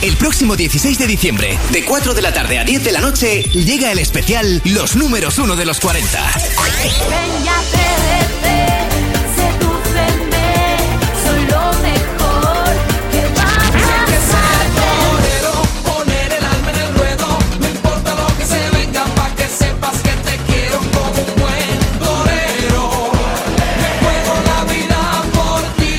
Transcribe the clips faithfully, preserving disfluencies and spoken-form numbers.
El próximo dieciséis de diciembre, de cuatro de la tarde a diez de la noche, llega el especial Los números uno de los cuarenta. Ven y atrévete, sedúceme, soy lo mejor que va a pasar. Torero, poner el alma en el ruedo, no importa lo que se venga, pa' que sepas que te quiero como un buen torero. Me juego la vida por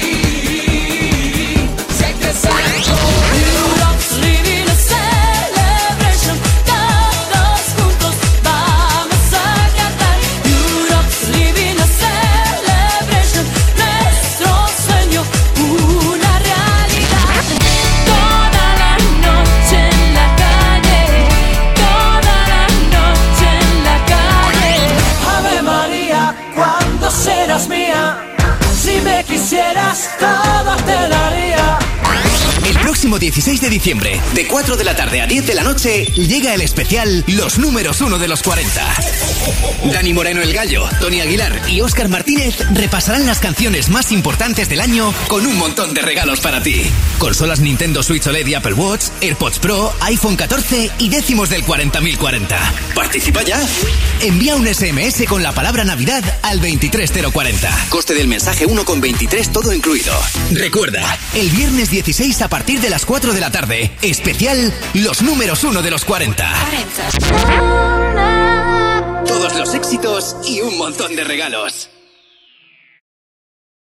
ti, si hay que ser torero. Europe's living a celebration, todos juntos vamos a cantar. Europe's living a celebration, nuestro sueño una realidad. Toda la noche en la calle, toda la noche en la calle. Ave María, ¿cuándo serás mía? Si me quisieras, todo te daría. El próximo dieciséis de diciembre, de cuatro de la tarde a diez de la noche, llega el especial Los números uno de los cuarenta. Dani Moreno el Gallo, Tony Aguilar y Óscar Martínez repasarán las canciones más importantes del año con un montón de regalos para ti. Consolas Nintendo Switch O L E D y Apple Watch, AirPods Pro, iPhone catorce y décimos del cuarenta mil cuarenta. ¿Participa ya? Envía un ese eme ese con la palabra Navidad al veintitrés mil cuarenta. Coste del mensaje uno con veintitrés, todo incluido. Recuerda, el viernes dieciséis a partir de las cuatro de la tarde, especial Los números uno de los cuarenta. Todos los éxitos y un montón de regalos.